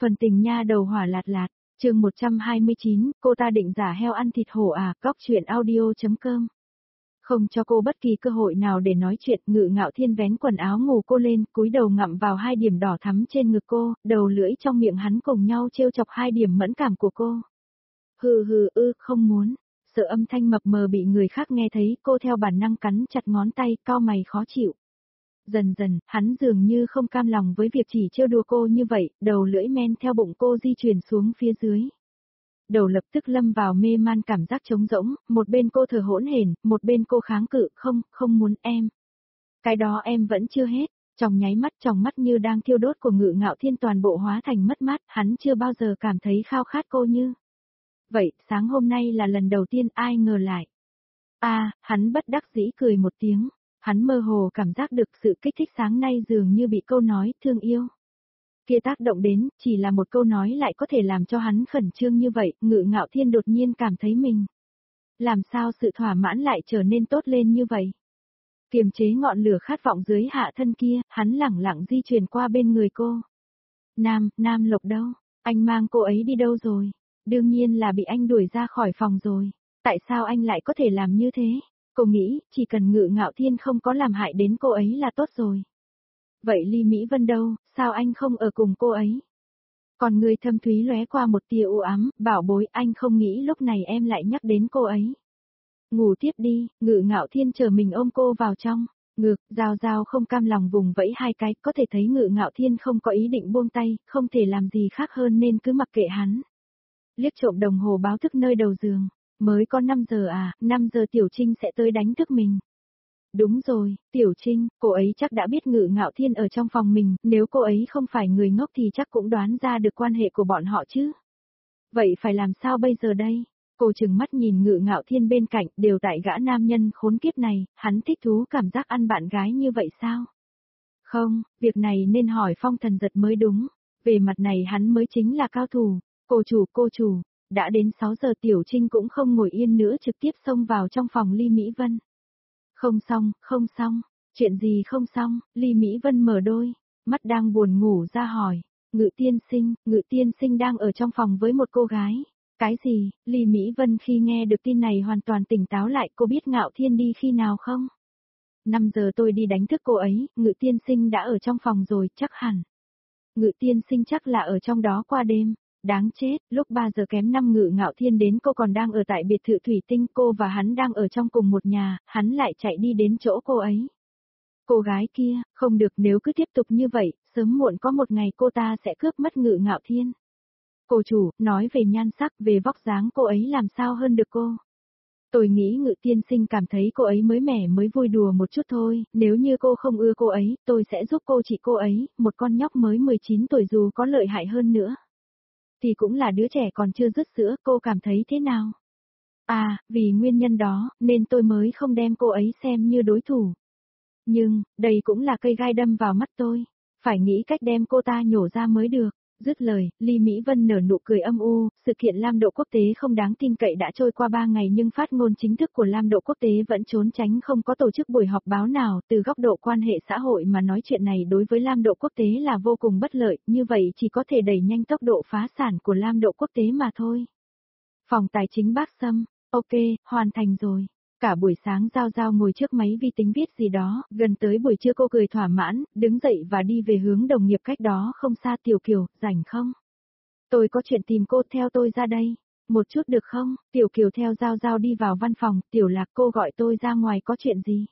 Phần tình nha đầu hỏa lạt lạt, chương 129, cô ta định giả heo ăn thịt hổ à, cóc chuyện audio.com. Không cho cô bất kỳ cơ hội nào để nói chuyện, Ngự Ngạo Thiên vén quần áo ngủ cô lên, cúi đầu ngậm vào hai điểm đỏ thắm trên ngực cô, đầu lưỡi trong miệng hắn cùng nhau trêu chọc hai điểm mẫn cảm của cô. Không muốn. Sợ âm thanh mập mờ bị người khác nghe thấy, cô theo bản năng cắn chặt ngón tay, cau mày khó chịu. Dần dần, hắn dường như không cam lòng với việc chỉ trêu đùa cô như vậy, đầu lưỡi men theo bụng cô di chuyển xuống phía dưới. Đầu lập tức lâm vào mê man cảm giác trống rỗng, một bên cô thở hỗn hển, một bên cô kháng cự, không muốn em. Cái đó em vẫn chưa hết, trong nháy mắt tròng mắt như đang thiêu đốt của Ngự Ngạo Thiên toàn bộ hóa thành mất mát, hắn chưa bao giờ cảm thấy khao khát cô như vậy, sáng hôm nay là lần đầu tiên ai ngờ lại. Hắn bất đắc dĩ cười một tiếng. Hắn mơ hồ cảm giác được sự kích thích sáng nay dường như bị câu nói thương yêu kia tác động đến, chỉ là một câu nói lại có thể làm cho hắn khẩn trương như vậy, Ngự Ngạo Thiên đột nhiên cảm thấy mình. Làm sao sự thỏa mãn lại trở nên tốt lên như vậy? Kiềm chế ngọn lửa khát vọng dưới hạ thân kia, hắn lẳng lặng di chuyển qua bên người cô. Nam Lộc đâu? Anh mang cô ấy đi đâu rồi? Đương nhiên là bị anh đuổi ra khỏi phòng rồi. Tại sao anh lại có thể làm như thế? Cô nghĩ, chỉ cần Ngự Ngạo Thiên không có làm hại đến cô ấy là tốt rồi. Vậy Ly Mỹ Vân đâu, sao anh không ở cùng cô ấy? Còn người thâm thúy lóe qua một tia u ám, bảo bối, anh không nghĩ lúc này em lại nhắc đến cô ấy. Ngủ tiếp đi, Ngự Ngạo Thiên chờ mình ôm cô vào trong. Ngược, Giao không cam lòng vùng vẫy hai cái, có thể thấy Ngự Ngạo Thiên không có ý định buông tay, không thể làm gì khác hơn nên cứ mặc kệ hắn. Liếc trộm đồng hồ báo thức nơi đầu giường. Mới có 5 giờ à, 5 giờ Tiểu Trinh sẽ tới đánh thức mình. Đúng rồi, Tiểu Trinh, cô ấy chắc đã biết Ngự Ngạo Thiên ở trong phòng mình, nếu cô ấy không phải người ngốc thì chắc cũng đoán ra được quan hệ của bọn họ chứ. Vậy phải làm sao bây giờ đây? Cô trừng mắt nhìn Ngự Ngạo Thiên bên cạnh, đều tại gã nam nhân khốn kiếp này, hắn thích thú cảm giác ăn bạn gái như vậy sao? Không, việc này nên hỏi Phong Thần Giật mới đúng, về mặt này hắn mới chính là cao thủ. Cô chủ. Đã đến 6 giờ Tiểu Trinh cũng không ngồi yên nữa trực tiếp xông vào trong phòng Ly Mỹ Vân. Không xong, chuyện gì không xong, Ly Mỹ Vân mở đôi, mắt đang buồn ngủ ra hỏi, Ngự tiên sinh đang ở trong phòng với một cô gái. Cái gì, Ly Mỹ Vân khi nghe được tin này hoàn toàn tỉnh táo lại, cô biết Ngạo Thiên đi khi nào không? 5 giờ tôi đi đánh thức cô ấy, Ngự tiên sinh đã ở trong phòng rồi, chắc hẳn. Ngự tiên sinh chắc là ở trong đó qua đêm. Đáng chết, lúc 3 giờ kém 5 Ngự Ngạo Thiên đến cô còn đang ở tại biệt thự Thủy Tinh, cô và hắn đang ở trong cùng một nhà, hắn lại chạy đi đến chỗ cô ấy. Cô gái kia, không được, nếu cứ tiếp tục như vậy, sớm muộn có một ngày cô ta sẽ cướp mất Ngự Ngạo Thiên. Cô chủ, nói về nhan sắc, về vóc dáng cô ấy làm sao hơn được cô. Tôi nghĩ Ngự tiên sinh cảm thấy cô ấy mới mẻ mới vui đùa một chút thôi, nếu như cô không ưa cô ấy, tôi sẽ giúp cô trị cô ấy, một con nhóc mới 19 tuổi dù có lợi hại hơn nữa. Thì cũng là đứa trẻ còn chưa dứt sữa, cô cảm thấy thế nào? Vì nguyên nhân đó, nên tôi mới không đem cô ấy xem như đối thủ. Nhưng, đây cũng là cây gai đâm vào mắt tôi. Phải nghĩ cách đem cô ta nhổ ra mới được. Dứt lời, Ly Mỹ Vân nở nụ cười âm u, sự kiện Lam Độ Quốc tế không đáng tin cậy đã trôi qua 3 ngày nhưng phát ngôn chính thức của Lam Độ Quốc tế vẫn trốn tránh không có tổ chức buổi họp báo nào, từ góc độ quan hệ xã hội mà nói chuyện này đối với Lam Độ Quốc tế là vô cùng bất lợi, như vậy chỉ có thể đẩy nhanh tốc độ phá sản của Lam Độ Quốc tế mà thôi. Phòng tài chính Bác Sâm, ok, hoàn thành rồi. Cả buổi sáng Giao ngồi trước máy vi tính viết gì đó, gần tới buổi trưa cô cười thỏa mãn, đứng dậy và đi về hướng đồng nghiệp cách đó không xa. Tiểu Kiều, rảnh không? Tôi có chuyện tìm cô, theo tôi ra đây. Một chút được không? Tiểu Kiều theo Giao đi vào văn phòng, Tiểu Lạc, cô gọi tôi ra ngoài có chuyện gì?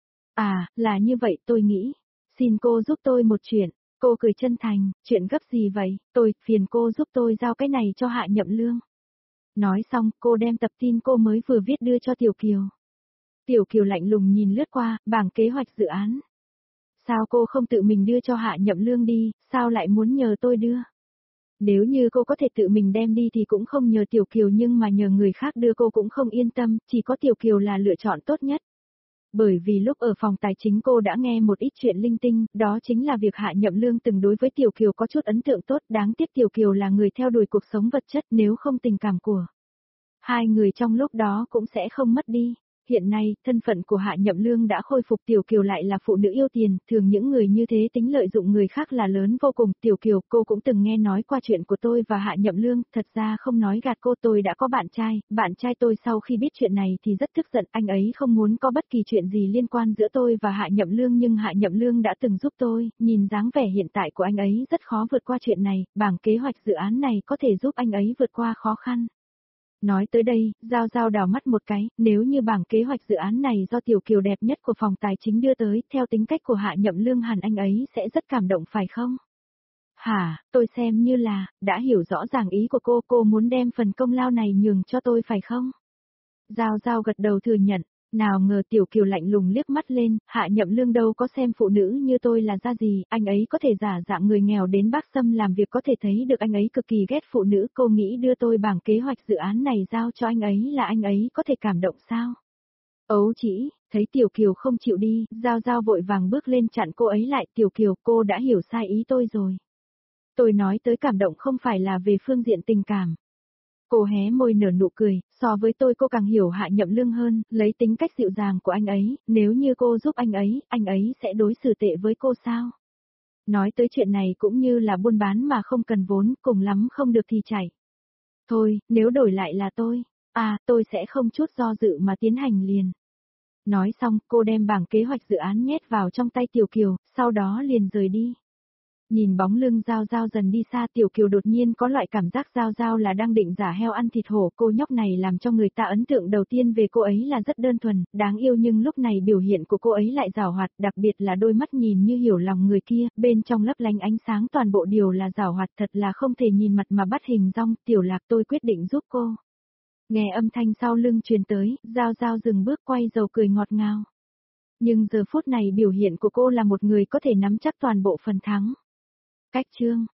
Là như vậy, tôi nghĩ. Xin cô giúp tôi một chuyện. Cô cười chân thành, chuyện gấp gì vậy? Phiền cô giúp tôi giao cái này cho Hạ Nhậm Lương. Nói xong, cô đem tập tin cô mới vừa viết đưa cho Tiểu Kiều. Tiểu Kiều lạnh lùng nhìn lướt qua, bảng kế hoạch dự án. Sao cô không tự mình đưa cho Hạ Nhậm Lương đi, sao lại muốn nhờ tôi đưa? Nếu như cô có thể tự mình đem đi thì cũng không nhờ Tiểu Kiều, nhưng mà nhờ người khác đưa cô cũng không yên tâm, chỉ có Tiểu Kiều là lựa chọn tốt nhất. Bởi vì lúc ở phòng tài chính cô đã nghe một ít chuyện linh tinh, đó chính là việc Hạ Nhậm Lương từng đối với Tiểu Kiều có chút ấn tượng tốt, đáng tiếc Tiểu Kiều là người theo đuổi cuộc sống vật chất, nếu không tình cảm của hai người trong lúc đó cũng sẽ không mất đi. hiện nay, thân phận của Hạ Nhậm Lương đã khôi phục, Tiểu Kiều lại là phụ nữ yêu tiền, thường những người như thế tính lợi dụng người khác là lớn vô cùng. Tiểu Kiều, cô cũng từng nghe nói qua chuyện của tôi và Hạ Nhậm Lương, thật ra không nói gạt cô, tôi đã có bạn trai tôi sau khi biết chuyện này thì rất tức giận, anh ấy không muốn có bất kỳ chuyện gì liên quan giữa tôi và Hạ Nhậm Lương, nhưng Hạ Nhậm Lương đã từng giúp tôi, nhìn dáng vẻ hiện tại của anh ấy rất khó vượt qua chuyện này, bảng kế hoạch dự án này có thể giúp anh ấy vượt qua khó khăn. Nói tới đây, Giao Giao đào mắt một cái, nếu như bảng kế hoạch dự án này do Tiểu Kiều đẹp nhất của phòng tài chính đưa tới, theo tính cách của Hạ Nhậm Lương hẳn anh ấy sẽ rất cảm động phải không? Hả, tôi xem như là, đã hiểu rõ ràng ý của cô muốn đem phần công lao này nhường cho tôi phải không? Giao Giao gật đầu thừa nhận, nào ngờ Tiểu Kiều lạnh lùng liếc mắt lên, Hạ Nhậm Lương đâu có xem phụ nữ như tôi là ra gì, anh ấy có thể giả dạng người nghèo đến Bắc Sâm làm việc, có thể thấy được anh ấy cực kỳ ghét phụ nữ, cô nghĩ đưa tôi bảng kế hoạch dự án này giao cho anh ấy là anh ấy có thể cảm động sao? Ấu chỉ, thấy Tiểu Kiều không chịu đi, Giao Giao vội vàng bước lên chặn cô ấy lại, Tiểu Kiều, cô đã hiểu sai ý tôi rồi. Tôi nói tới cảm động không phải là về phương diện tình cảm. Cô hé môi nở nụ cười, so với tôi cô càng hiểu Hạ Nhậm Lương hơn, lấy tính cách dịu dàng của anh ấy, nếu như cô giúp anh ấy sẽ đối xử tệ với cô sao? Nói tới chuyện này cũng như là buôn bán mà không cần vốn, cùng lắm không được thì chạy. Thôi, nếu đổi lại là tôi sẽ không chút do dự mà tiến hành liền. Nói xong, cô đem bảng kế hoạch dự án nhét vào trong tay Tiểu Kiều, sau đó liền rời đi. Nhìn bóng lưng Giao Giao dần đi xa, Tiểu Kiều đột nhiên có loại cảm giác Giao Giao là đang định giả heo ăn thịt hổ, cô nhóc này làm cho người ta ấn tượng đầu tiên về cô ấy là rất đơn thuần, đáng yêu, nhưng lúc này biểu hiện của cô ấy lại giảo hoạt, đặc biệt là đôi mắt nhìn như hiểu lòng người kia, bên trong lấp lánh ánh sáng, toàn bộ điều là giảo hoạt, thật là không thể nhìn mặt mà bắt hình dong. Tiểu Lạc, tôi quyết định giúp cô. Nghe âm thanh sau lưng truyền tới, Giao Giao dừng bước quay đầu cười ngọt ngào. Nhưng giờ phút này biểu hiện của cô là một người có thể nắm chắc toàn bộ phần thắng. Cách chương